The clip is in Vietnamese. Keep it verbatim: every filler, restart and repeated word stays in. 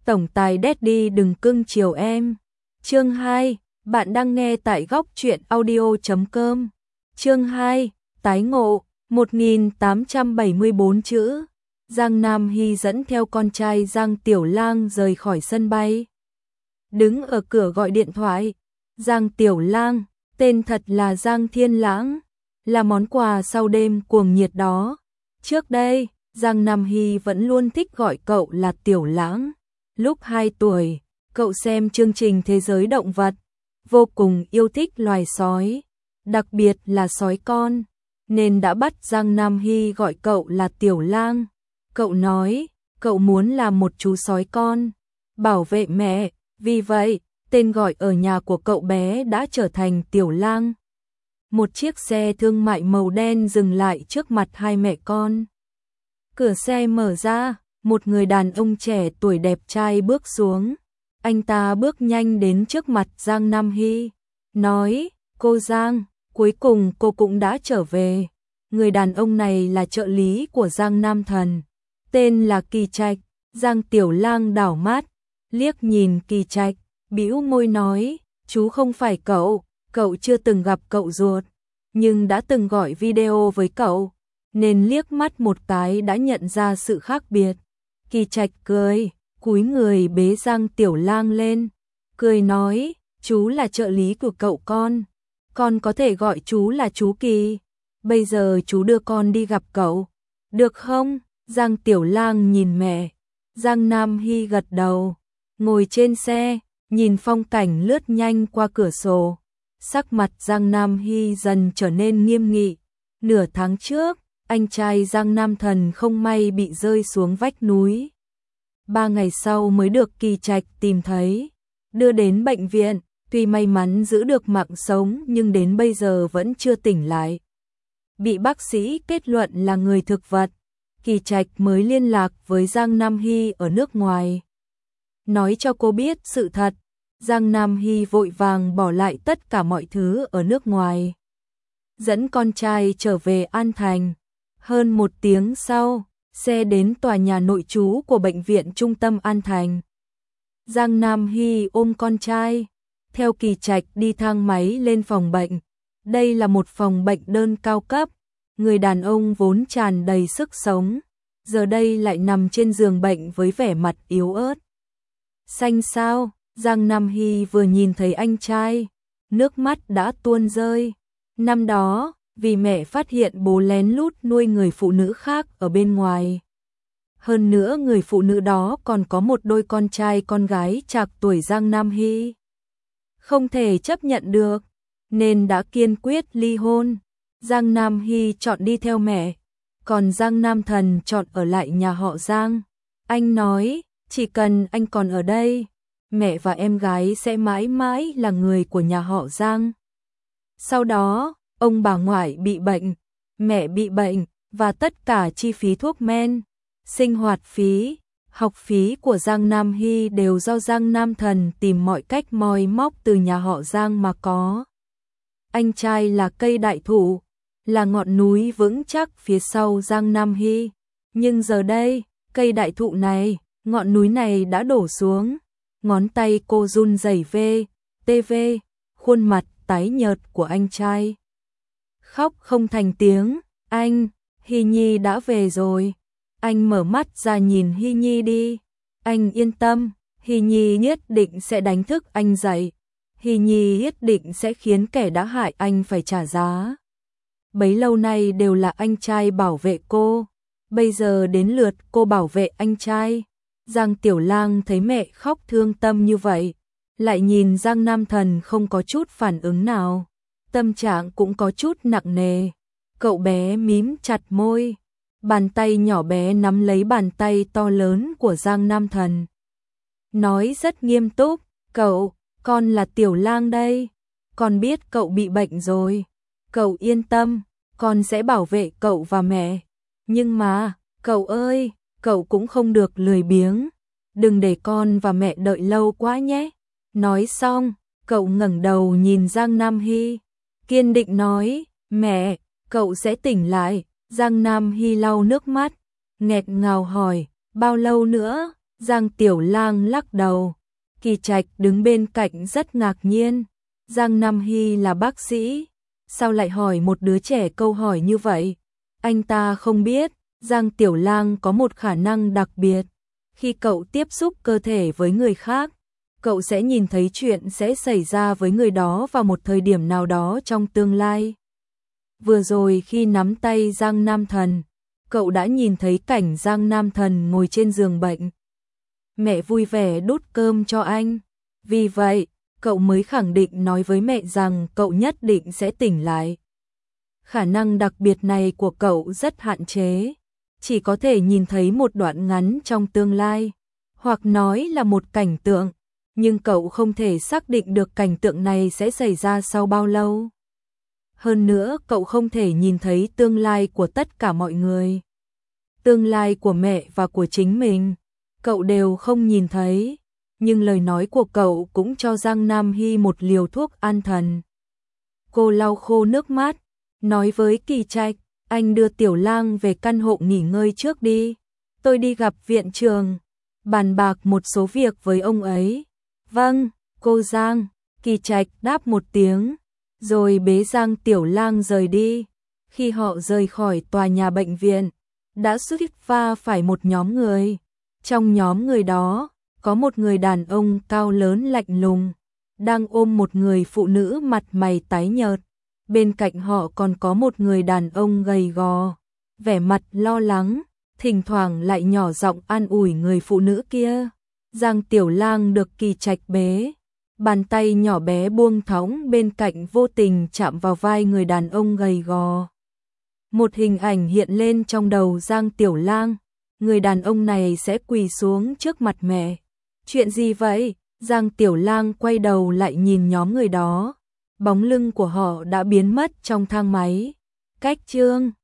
tổng tài Daddy đừng cưng chiều em. Chương hai, bạn đang nghe tại góc truyện audio chấm com. Chương hai, tái ngộ, một nghìn tám trăm bảy mươi bốn chữ. Giang Nam Hy dẫn theo con trai Giang Tiểu Lang rời khỏi sân bay. Đứng ở cửa gọi điện thoại, Giang Tiểu Lang, tên thật là Giang Thiên Lãng, là món quà sau đêm cuồng nhiệt đó. Trước đây, Giang Nam Hy vẫn luôn thích gọi cậu là Tiểu Lãng. Lúc hai tuổi, cậu xem chương trình Thế giới động vật, vô cùng yêu thích loài sói, đặc biệt là sói con, nên đã bắt Giang Nam Hy gọi cậu là Tiểu Lang. Cậu nói, cậu muốn làm một chú sói con, bảo vệ mẹ, vì vậy, tên gọi ở nhà của cậu bé đã trở thành Tiểu Lang. Một chiếc xe thương mại màu đen dừng lại trước mặt hai mẹ con. Cửa xe mở ra, một người đàn ông trẻ tuổi đẹp trai bước xuống. Anh ta bước nhanh đến trước mặt Giang Nam Hy, nói, cô Giang, cuối cùng cô cũng đã trở về. Người đàn ông này là trợ lý của Giang Nam Thần, tên là Kỳ Trạch. Giang Tiểu Lang đảo mắt, liếc nhìn Kỳ Trạch, bĩu môi nói, chú không phải cậu, cậu chưa từng gặp cậu ruột, nhưng đã từng gọi video với cậu, nên liếc mắt một cái đã nhận ra sự khác biệt. Kỳ Trạch cười, cúi người bế Giang Tiểu Lang lên, cười nói, chú là trợ lý của cậu con, con có thể gọi chú là chú Kỳ, bây giờ chú đưa con đi gặp cậu, được không? Giang Tiểu Lang nhìn mẹ, Giang Nam Hy gật đầu, ngồi trên xe, nhìn phong cảnh lướt nhanh qua cửa sổ. Sắc mặt Giang Nam Hy dần trở nên nghiêm nghị. Nửa tháng trước, anh trai Giang Nam Thần không may bị rơi xuống vách núi. Ba ngày sau mới được Kỳ Trạch tìm thấy, đưa đến bệnh viện, tuy may mắn giữ được mạng sống nhưng đến bây giờ vẫn chưa tỉnh lại. Bị bác sĩ kết luận là người thực vật, Kỳ Trạch mới liên lạc với Giang Nam Hy ở nước ngoài. Nói cho cô biết sự thật, Giang Nam Hy vội vàng bỏ lại tất cả mọi thứ ở nước ngoài, dẫn con trai trở về An Thành. Hơn một tiếng sau, xe đến tòa nhà nội trú của bệnh viện trung tâm An Thành. Giang Nam Hy ôm con trai, theo Kỳ Trạch đi thang máy lên phòng bệnh. Đây là một phòng bệnh đơn cao cấp, người đàn ông vốn tràn đầy sức sống, giờ đây lại nằm trên giường bệnh với vẻ mặt yếu ớt. Xanh xao, Giang Nam Hy vừa nhìn thấy anh trai, nước mắt đã tuôn rơi. Năm đó, vì mẹ phát hiện bố lén lút nuôi người phụ nữ khác ở bên ngoài. Hơn nữa người phụ nữ đó còn có một đôi con trai con gái trạc tuổi Giang Nam Hy. Không thể chấp nhận được, nên đã kiên quyết ly hôn. Giang Nam Hy chọn đi theo mẹ, còn Giang Nam Thần chọn ở lại nhà họ Giang. Anh nói, chỉ cần anh còn ở đây, mẹ và em gái sẽ mãi mãi là người của nhà họ Giang. Sau đó, ông bà ngoại bị bệnh, mẹ bị bệnh, và tất cả chi phí thuốc men, sinh hoạt phí, học phí của Giang Nam Hy đều do Giang Nam Thần tìm mọi cách moi móc từ nhà họ Giang mà có. Anh trai là cây đại thụ, là ngọn núi vững chắc phía sau Giang Nam Hy, nhưng giờ đây, cây đại thụ này, ngọn núi này đã đổ xuống. Ngón tay cô run rẩy về, tê vê, khuôn mặt tái nhợt của anh trai. Khóc không thành tiếng, anh, Hy Nhi đã về rồi. Anh mở mắt ra nhìn Hy Nhi đi. Anh yên tâm, Hy Nhi nhất định sẽ đánh thức anh dậy. Hy Nhi nhất định sẽ khiến kẻ đã hại anh phải trả giá. Bấy lâu nay đều là anh trai bảo vệ cô, bây giờ đến lượt cô bảo vệ anh trai. Giang Tiểu Lang thấy mẹ khóc thương tâm như vậy, lại nhìn Giang Nam Thần không có chút phản ứng nào, tâm trạng cũng có chút nặng nề. Cậu bé mím chặt môi, bàn tay nhỏ bé nắm lấy bàn tay to lớn của Giang Nam Thần. Nói rất nghiêm túc, cậu, con là Tiểu Lang đây, con biết cậu bị bệnh rồi, cậu yên tâm, con sẽ bảo vệ cậu và mẹ. Nhưng mà, cậu ơi, cậu cũng không được lười biếng, đừng để con và mẹ đợi lâu quá nhé. Nói xong, cậu ngẩng đầu nhìn Giang Nam Hy, kiên định nói, mẹ, cậu sẽ tỉnh lại. Giang Nam Hy lau nước mắt, nghẹt ngào hỏi, bao lâu nữa? Giang Tiểu Lang lắc đầu. Kỳ Trạch đứng bên cạnh rất ngạc nhiên. Giang Nam Hy là bác sĩ, sao lại hỏi một đứa trẻ câu hỏi như vậy? Anh ta không biết, Giang Tiểu Lang có một khả năng đặc biệt. Khi cậu tiếp xúc cơ thể với người khác, cậu sẽ nhìn thấy chuyện sẽ xảy ra với người đó vào một thời điểm nào đó trong tương lai. Vừa rồi khi nắm tay Giang Nam Thần, cậu đã nhìn thấy cảnh Giang Nam Thần ngồi trên giường bệnh. Mẹ vui vẻ đút cơm cho anh. Vì vậy, cậu mới khẳng định nói với mẹ rằng cậu nhất định sẽ tỉnh lại. Khả năng đặc biệt này của cậu rất hạn chế, chỉ có thể nhìn thấy một đoạn ngắn trong tương lai, hoặc nói là một cảnh tượng, nhưng cậu không thể xác định được cảnh tượng này sẽ xảy ra sau bao lâu. Hơn nữa, cậu không thể nhìn thấy tương lai của tất cả mọi người. Tương lai của mẹ và của chính mình, cậu đều không nhìn thấy, nhưng lời nói của cậu cũng cho Giang Nam Hy một liều thuốc an thần. Cô lau khô nước mắt, nói với Kỳ Trạch, anh đưa Tiểu Lang về căn hộ nghỉ ngơi trước đi, tôi đi gặp viện trưởng, bàn bạc một số việc với ông ấy. Vâng, cô Giang. Kỳ Trạch đáp một tiếng, rồi bế Giang Tiểu Lang rời đi. Khi họ rời khỏi tòa nhà bệnh viện, đã xuất va phải một nhóm người. Trong nhóm người đó, có một người đàn ông cao lớn lạnh lùng, đang ôm một người phụ nữ mặt mày tái nhợt. Bên cạnh họ còn có một người đàn ông gầy gò, vẻ mặt lo lắng, thỉnh thoảng lại nhỏ giọng an ủi người phụ nữ kia. Giang Tiểu Lang được Kỳ Trạch bế, bàn tay nhỏ bé buông thõng bên cạnh vô tình chạm vào vai người đàn ông gầy gò. Một hình ảnh hiện lên trong đầu Giang Tiểu Lang, người đàn ông này sẽ quỳ xuống trước mặt mẹ. Chuyện gì vậy? Giang Tiểu Lang quay đầu lại nhìn nhóm người đó, bóng lưng của họ đã biến mất trong thang máy. Cách chương